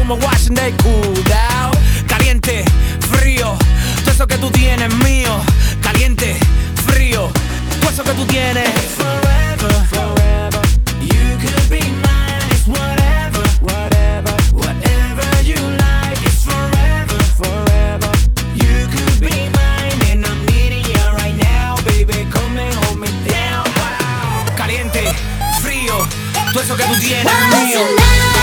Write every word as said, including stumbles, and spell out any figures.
como washing day cool down. Caliente, frío, todo eso que tú tienes es mío. Caliente, frío, todo eso que tú tienes. Forever, forever, you could be mine. It's whatever, whatever, whatever you like. It's forever, forever, you could be mine. And I'm needing you right now, baby. Come and hold me down. Caliente, frío, todo eso que tú tienes es mío.